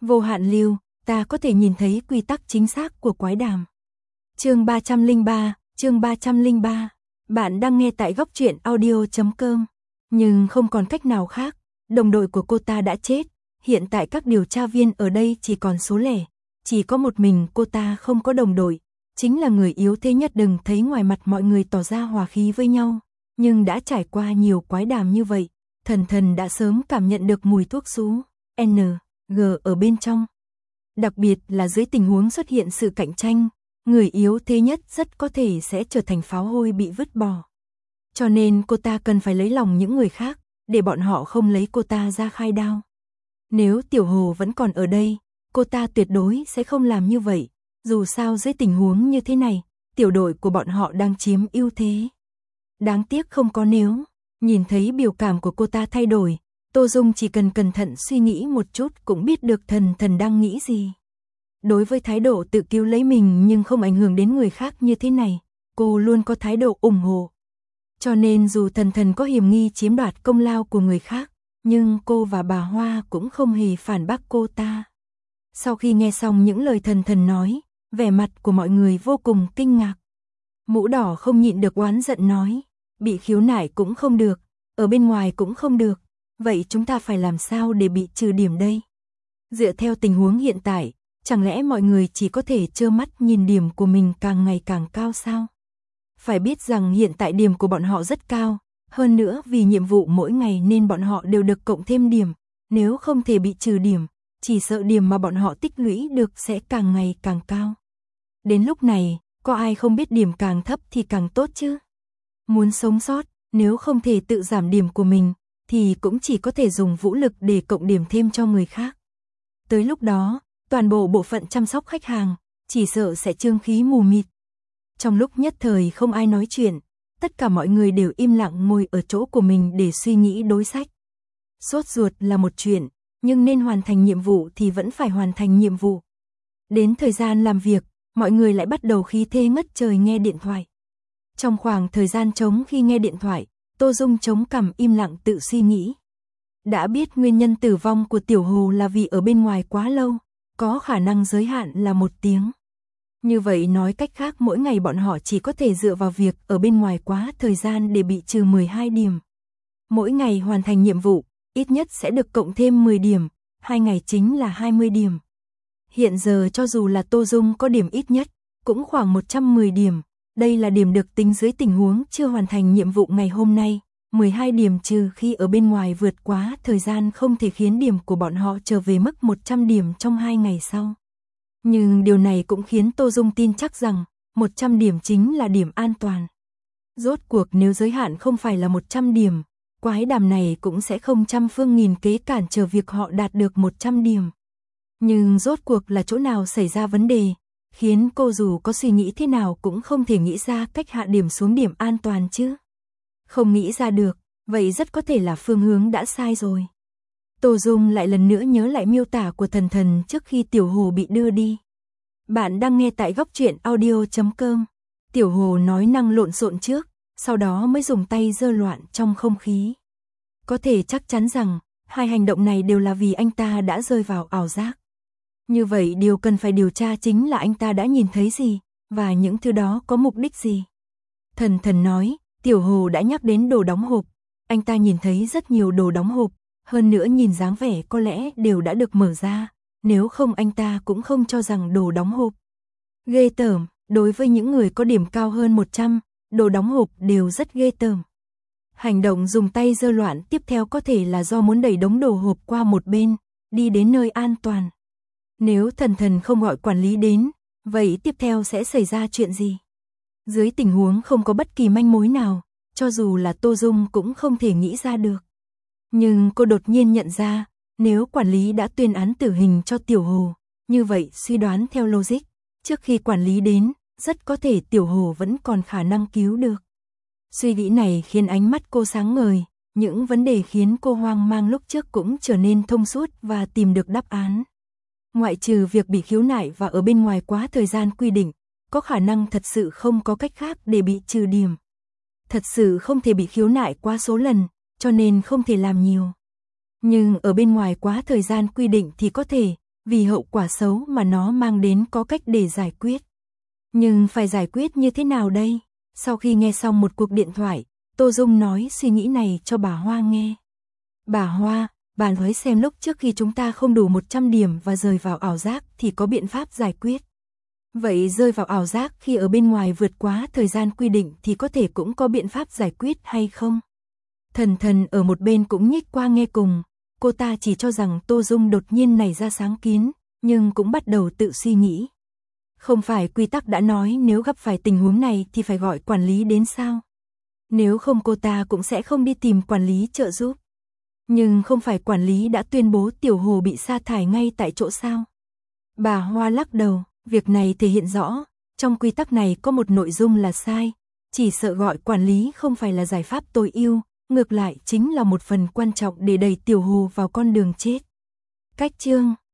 Vô hạn lưu, ta có thể nhìn thấy quy tắc chính xác của quái đàm. Chương 303, bạn đang nghe tại góc truyện audio.com. Nhưng không còn cách nào khác, đồng đội của cô ta đã chết, hiện tại các điều tra viên ở đây chỉ còn số lẻ, chỉ có một mình cô ta không có đồng đội, chính là người yếu thế nhất. Đừng thấy ngoài mặt mọi người tỏ ra hòa khí với nhau, nhưng đã trải qua nhiều quái đàm như vậy, Thần đã sớm cảm nhận được mùi thuốc sú, G ở bên trong. Đặc biệt là dưới tình huống xuất hiện sự cạnh tranh, người yếu thế nhất rất có thể sẽ trở thành pháo hôi bị vứt bỏ. Cho nên cô ta cần phải lấy lòng những người khác, để bọn họ không lấy cô ta ra khai đao. Nếu Tiểu Hồ vẫn còn ở đây, cô ta tuyệt đối sẽ không làm như vậy, dù sao dưới tình huống như thế này, tiểu đội của bọn họ đang chiếm ưu thế. Đáng tiếc không có nếu, nhìn thấy biểu cảm của cô ta thay đổi, Tô Dung chỉ cần cẩn thận suy nghĩ một chút cũng biết được Thần đang nghĩ gì. Đối với thái độ tự cứu lấy mình nhưng không ảnh hưởng đến người khác như thế này, cô luôn có thái độ ủng hộ. Cho nên dù Thần có hiểm nghi chiếm đoạt công lao của người khác, nhưng cô và bà Hoa cũng không hề phản bác cô ta. Sau khi nghe xong những lời Thần nói, vẻ mặt của mọi người vô cùng kinh ngạc. Mũ đỏ không nhịn được oán giận nói, bị khiếu nại cũng không được, ở bên ngoài cũng không được, vậy chúng ta phải làm sao để bị trừ điểm đây? Dựa theo tình huống hiện tại, chẳng lẽ mọi người chỉ có thể trơ mắt nhìn điểm của mình càng ngày càng cao sao? Phải biết rằng hiện tại điểm của bọn họ rất cao, hơn nữa vì nhiệm vụ mỗi ngày nên bọn họ đều được cộng thêm điểm, nếu không thể bị trừ điểm, chỉ sợ điểm mà bọn họ tích lũy được sẽ càng ngày càng cao. Đến lúc này, có ai không biết điểm càng thấp thì càng tốt chứ? Muốn sống sót, nếu không thể tự giảm điểm của mình, thì cũng chỉ có thể dùng vũ lực để cộng điểm thêm cho người khác. Tới lúc đó, toàn bộ bộ phận chăm sóc khách hàng, chỉ sợ sẽ trương khí mù mịt. Trong lúc nhất thời không ai nói chuyện, tất cả mọi người đều im lặng ngồi ở chỗ của mình để suy nghĩ đối sách. Sốt ruột là một chuyện, nhưng nên hoàn thành nhiệm vụ thì vẫn phải hoàn thành nhiệm vụ. Đến thời gian làm việc, mọi người lại bắt đầu khí thế ngất trời nghe điện thoại. Trong khoảng thời gian trống khi nghe điện thoại, Tô Dung chống cằm im lặng tự suy nghĩ. Đã biết nguyên nhân tử vong của Tiểu Hồ là vì ở bên ngoài quá lâu, có khả năng giới hạn là 1 tiếng. Như vậy nói cách khác mỗi ngày bọn họ chỉ có thể dựa vào việc ở bên ngoài quá thời gian để bị trừ 12 điểm. Mỗi ngày hoàn thành nhiệm vụ, ít nhất sẽ được cộng thêm 10 điểm, 2 ngày chính là 20 điểm. Hiện giờ cho dù là Tô Dung có điểm ít nhất, cũng khoảng 110 điểm. Đây là điểm được tính dưới tình huống chưa hoàn thành nhiệm vụ ngày hôm nay, 12 điểm trừ khi ở bên ngoài vượt quá thời gian không thể khiến điểm của bọn họ trở về mức 100 điểm trong 2 ngày sau. Nhưng điều này cũng khiến Tô Dung tin chắc rằng 100 điểm chính là điểm an toàn. Rốt cuộc nếu giới hạn không phải là 100 điểm, quái đàm này cũng sẽ không trăm phương nghìn kế cản trở việc họ đạt được 100 điểm. Nhưng rốt cuộc là chỗ nào xảy ra vấn đề, khiến cô dù có suy nghĩ thế nào cũng không thể nghĩ ra cách hạ điểm xuống điểm an toàn chứ. Không nghĩ ra được, vậy rất có thể là phương hướng đã sai rồi. Tô Dung lại lần nữa nhớ lại miêu tả của Thần trước khi Tiểu Hồ bị đưa đi. Bạn đang nghe tại góc truyện audio.com. Tiểu Hồ nói năng lộn xộn trước, sau đó mới dùng tay giơ loạn trong không khí. Có thể chắc chắn rằng, hai hành động này đều là vì anh ta đã rơi vào ảo giác. Như vậy điều cần phải điều tra chính là anh ta đã nhìn thấy gì, và những thứ đó có mục đích gì. Thần nói, Tiểu Hồ đã nhắc đến đồ đóng hộp. Anh ta nhìn thấy rất nhiều đồ đóng hộp, hơn nữa nhìn dáng vẻ có lẽ đều đã được mở ra, nếu không anh ta cũng không cho rằng đồ đóng hộp. Ghê tởm, đối với những người có điểm cao hơn 100, đồ đóng hộp đều rất ghê tởm. Hành động dùng tay giơ loạn tiếp theo có thể là do muốn đẩy đống đồ hộp qua một bên, đi đến nơi an toàn. Nếu Thần không gọi quản lý đến, vậy tiếp theo sẽ xảy ra chuyện gì? Dưới tình huống không có bất kỳ manh mối nào, cho dù là Tô Dung cũng không thể nghĩ ra được. Nhưng cô đột nhiên nhận ra, nếu quản lý đã tuyên án tử hình cho Tiểu Hồ, như vậy suy đoán theo logic, trước khi quản lý đến, rất có thể Tiểu Hồ vẫn còn khả năng cứu được. Suy nghĩ này khiến ánh mắt cô sáng ngời, những vấn đề khiến cô hoang mang lúc trước cũng trở nên thông suốt và tìm được đáp án. Ngoại trừ việc bị khiếu nại và ở bên ngoài quá thời gian quy định, có khả năng thật sự không có cách khác để bị trừ điểm. Thật sự không thể bị khiếu nại quá số lần, cho nên không thể làm nhiều. Nhưng ở bên ngoài quá thời gian quy định thì có thể, vì hậu quả xấu mà nó mang đến có cách để giải quyết. Nhưng phải giải quyết như thế nào đây? Sau khi nghe xong một cuộc điện thoại, Tô Dung nói suy nghĩ này cho bà Hoa nghe. Bà Hoa, bà nói xem lúc trước khi chúng ta không đủ 100 điểm và rơi vào ảo giác thì có biện pháp giải quyết. Vậy rơi vào ảo giác khi ở bên ngoài vượt quá thời gian quy định thì có thể cũng có biện pháp giải quyết hay không? Thần Thần ở một bên cũng nhích qua nghe cùng, cô ta chỉ cho rằng Tô Dung đột nhiên nảy ra sáng kiến, nhưng cũng bắt đầu tự suy nghĩ. Không phải quy tắc đã nói nếu gặp phải tình huống này thì phải gọi quản lý đến sao? Nếu không cô ta cũng sẽ không đi tìm quản lý trợ giúp. Nhưng không phải quản lý đã tuyên bố Tiểu Hồ bị sa thải ngay tại chỗ sao? Bà Hoa lắc đầu, việc này thể hiện rõ, trong quy tắc này có một nội dung là sai, chỉ sợ gọi quản lý không phải là giải pháp tối ưu, ngược lại chính là một phần quan trọng để đẩy Tiểu Hồ vào con đường chết. Cách chương